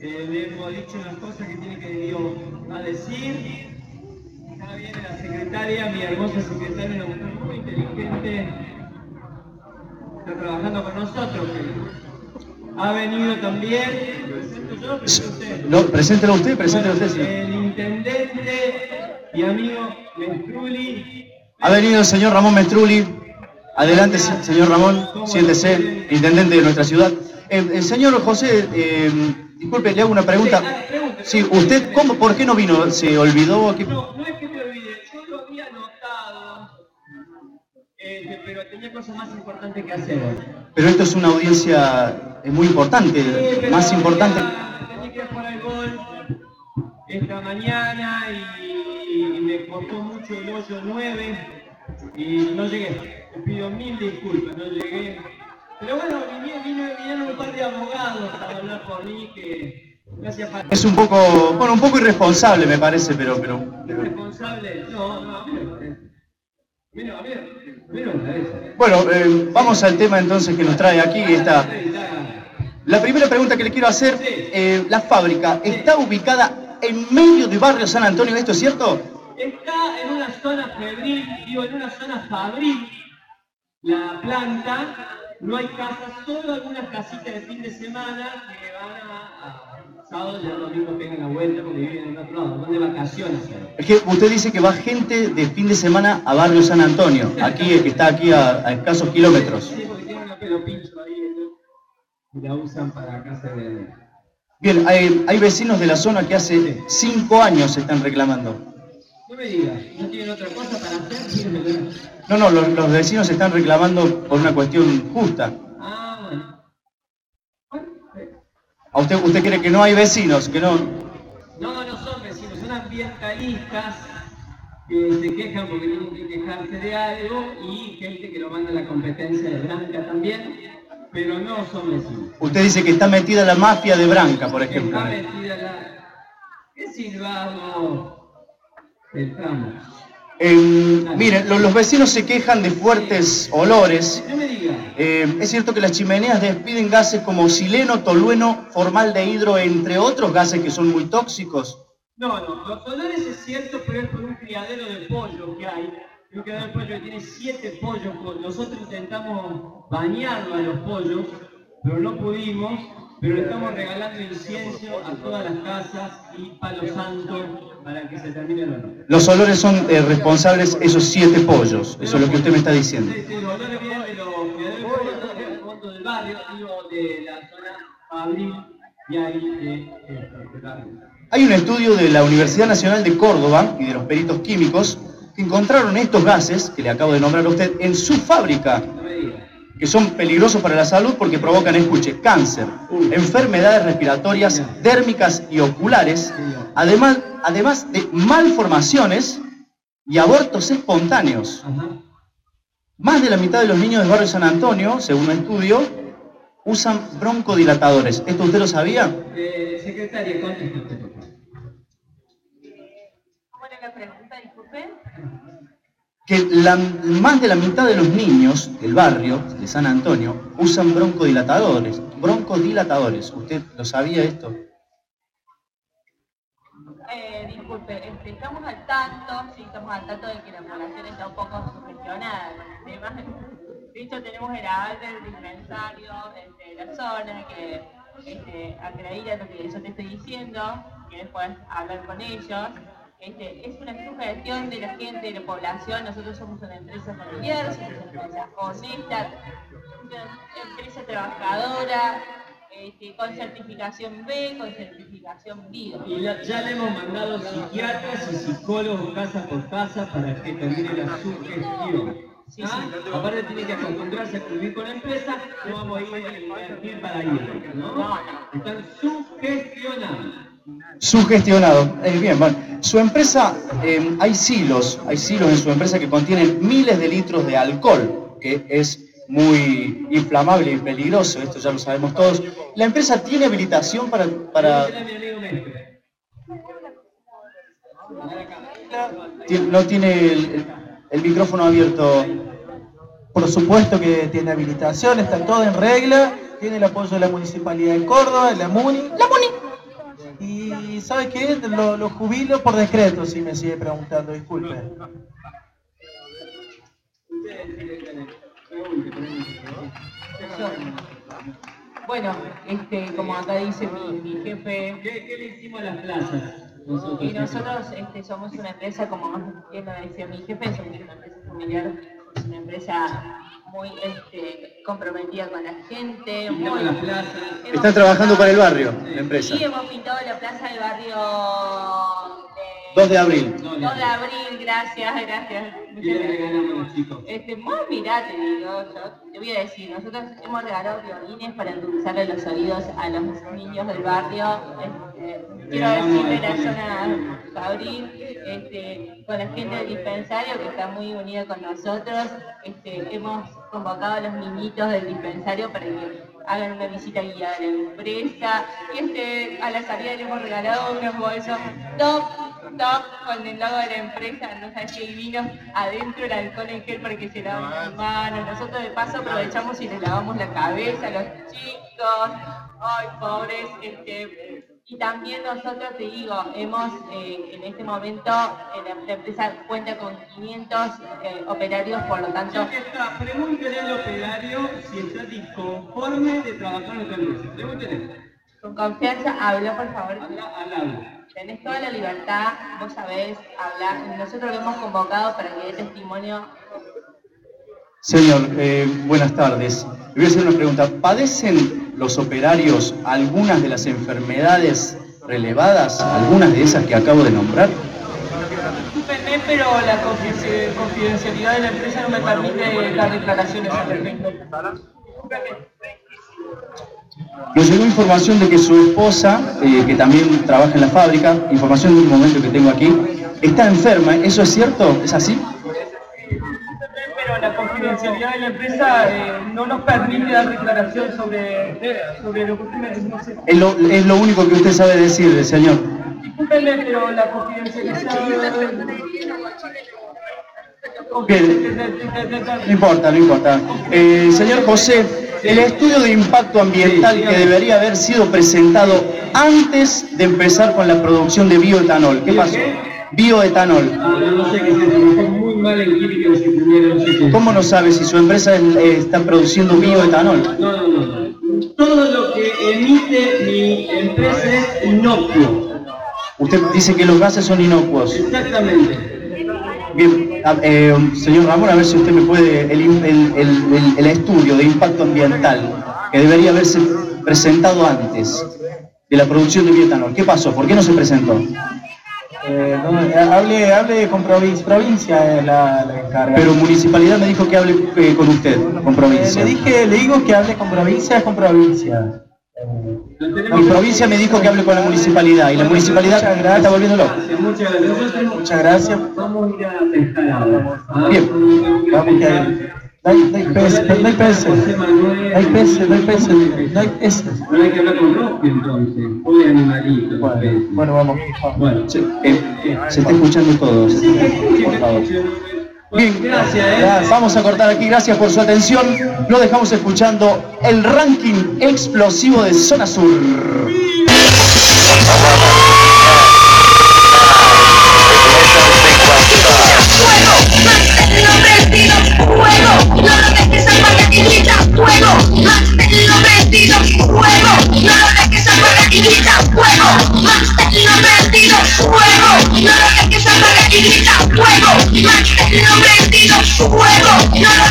le hemos dicho las cosas que tiene que Dios a decir. Acá viene la secretaria, mi hermosa secretaria, una mujer muy inteligente, está trabajando con nosotros. Ha venido también, presento yo, presento usted. No, preséntelo usted, sí. El intendente y amigo Mestrulli. Ha venido el señor Ramón Mestrulli. Adelante, señor Ramón, siéntese, intendente de nuestra ciudad. Señor José, disculpe, le hago una pregunta. Sí, ¿usted por qué no vino? ¿Se olvidó aquí? No es que me olvide, yo lo había notado, pero tenía cosas más importantes que hacer. Pero esto es una audiencia muy importante, sí, más importante. Tenía que ir a jugar al gol esta mañana y me costó mucho el hoyo 9 y no llegué. Te pido mil disculpas, no llegué. Pero bueno, vinieron un par de abogados a hablar por mí que no hacía falta. Es un poco irresponsable me parece, pero... ¿Irresponsable? No, a mí me parece. Mira, bueno, vamos al tema entonces que nos trae aquí. La primera pregunta que le quiero hacer, la fábrica está ubicada en medio del barrio San Antonio, ¿esto es cierto? Está en una zona febril, en una zona fabril, la planta, no hay casas, solo algunas casitas de fin de semana que van a sábado y el domingo pegan la vuelta porque viven en otro lado, van de vacaciones. Es que usted dice que va gente de fin de semana a barrio San Antonio, aquí, que está aquí a escasos kilómetros. Sí, porque tienen una pelo pincho ahí, ¿no? Y la usan para casa de... Bien, hay vecinos de la zona que hace 5 años se están reclamando. No me digas, ¿no tienen otra cosa para hacer? No, los vecinos se están reclamando por una cuestión justa. Ah, bueno. ¿A usted cree que no hay vecinos? Que no... No son vecinos, son ambientalistas que se quejan porque tienen que quejarse de algo y gente que lo manda a la competencia de Branca también, pero no son vecinos. Usted dice que está metida la mafia de Branca, por ejemplo. Está metida la... ¿Qué silbado del tramo? Miren, los vecinos se quejan de fuertes olores. No me diga. Es cierto que las chimeneas despiden gases como xileno, tolueno, formaldehídro, entre otros gases que son muy tóxicos. No, los olores es cierto, pero es por un criadero de pollo que hay. Un criadero de pollo que tiene 7 pollos. Nosotros intentamos bañarlo a los pollos, pero no pudimos. Pero le estamos regalando incienso a todas las casas y palo santo para que se termine el olor. Los olores son responsables esos 7 pollos, eso es lo que usted me está diciendo. Sí, los olores vienen de los criaderos del fondo del barrio, digo, de la zona fabril y ahí del barrio. Hay un estudio de la Universidad Nacional de Córdoba y de los peritos químicos que encontraron estos gases, que le acabo de nombrar a usted, en su fábrica. No me diga. Que son peligrosos para la salud porque provocan, escuche, cáncer, enfermedades respiratorias, dérmicas y oculares, además de malformaciones y abortos espontáneos. Ajá. Más de la mitad de los niños del barrio San Antonio, según un estudio, usan broncodilatadores. ¿Esto usted lo sabía? Secretaria, conteste usted, por favor. ¿Cómo era la pregunta? Disculpe. Que más de la mitad de los niños del barrio de San Antonio usan broncodilatadores. ¿Usted lo sabía esto? Disculpe, estamos al tanto, sí, estamos al tanto de que la población está un poco sugestionada con el tema. De hecho, tenemos el aval del dispensario de la zona que acredita lo que yo te estoy diciendo, que después hablar con ellos. Es una sugestión de la gente, de la población. Nosotros somos una empresa familiar, somos una empresa honesta, una empresa trabajadora, con certificación B, con certificación BIO. Y ya le hemos mandado psiquiatras y psicólogos casa por casa para que termine la sugestión. Sí. Aparte tiene que acostumbrarse a convivir con la empresa, no vamos a ir para ir, ¿no? Están sugestionados. Sugestionado. Bien, bueno. Su empresa, hay silos en su empresa que contienen miles de litros de alcohol, que es muy inflamable y peligroso, esto ya lo sabemos todos. ¿La empresa tiene habilitación para... No tiene el micrófono abierto. Por supuesto que tiene habilitación, está todo en regla, tiene el apoyo de la Municipalidad de Córdoba, de la MUNI. y ¿sabe qué? Lo jubilo por decreto, si me sigue preguntando, disculpe. Bueno, como acá dice mi jefe, ¿Qué le hicimos a las plazas? y nosotros somos una empresa, como bien lo decía mi jefe, somos una empresa familiar, es una empresa muy comprometida con la gente, muy... Las plazas. Están trabajando para el barrio, la empresa. Sí, hemos pintado la plaza del barrio 2 de abril. 2 de abril, gracias. Y le regalamos a los chicos. Mirá, te digo, yo te voy a decir, nosotros hemos regalado violines para endulzarle los oídos a los niños del barrio. Quiero decirle la zona Fabril, con la gente del dispensario que está muy unida con nosotros. Hemos convocado a los niñitos del dispensario para que hagan una visita guiada a la empresa. Y a la salida le hemos regalado unos bolsos top con el logo de la empresa, no sabes qué divino, adentro el alcohol en gel para que se laven las manos. Nosotros de paso aprovechamos y les lavamos la cabeza a los chicos, ay pobres, y también nosotros, te digo, hemos en este momento la empresa cuenta con 500 operarios, por lo tanto... Pregúntele al operario si está disconforme de trabajar en nuestra empresa. Pregúntele. Con confianza, habla por favor. Habla. Tenés toda la libertad, vos sabés hablar. Nosotros lo hemos convocado para que dé testimonio. Señor, buenas tardes. Le voy a hacer una pregunta. ¿Padecen los operarios algunas de las enfermedades relevadas, algunas de esas que acabo de nombrar? Discúlpenme, pero la confidencialidad de la empresa no me permite dar declaraciones al respecto. Nos llegó información de que su esposa, que también trabaja en la fábrica, información de un momento que tengo aquí, está enferma. ¿Eso es cierto? ¿Es así? Pero la confidencialidad de la empresa no nos permite dar declaración sobre lo que usted me dice. No sé. Es lo único que usted sabe decir, señor. Discúlpenme, pero la confidencialidad... No importa. Señor José, el estudio de impacto ambiental que debería haber sido presentado antes de empezar con la producción de bioetanol. ¿Qué pasó? Bioetanol. No sé qué es eso, estoy muy mal en química los ingenieros, no sé qué es. ¿Cómo no sabe si su empresa está produciendo bioetanol? No. Todo lo que emite mi empresa es inocuo. Usted dice que los gases son inocuos. Exactamente. Bien, señor Ramón, a ver si usted me puede, el estudio de impacto ambiental que debería haberse presentado antes de la producción de bioetanol. ¿Qué pasó? ¿Por qué no se presentó? Hable con provincia, la encarga. Pero municipalidad me dijo que hable con usted, con provincia. Le digo que hable con provincia. Mi provincia me dijo que hable con la municipalidad y la municipalidad me está volviendo loco. Muchas gracias. Vamos a ir a pescar ahora. Bien. Vamos que no hay peces. No hay que hablar con Roque entonces. Pobre animalito. Bueno, vamos. Bueno, se está escuchando todo. Por favor. Bien, gracias. Vamos a cortar aquí. Gracias por su atención. Lo dejamos escuchando el ranking explosivo de Zona Sur. Fuego, no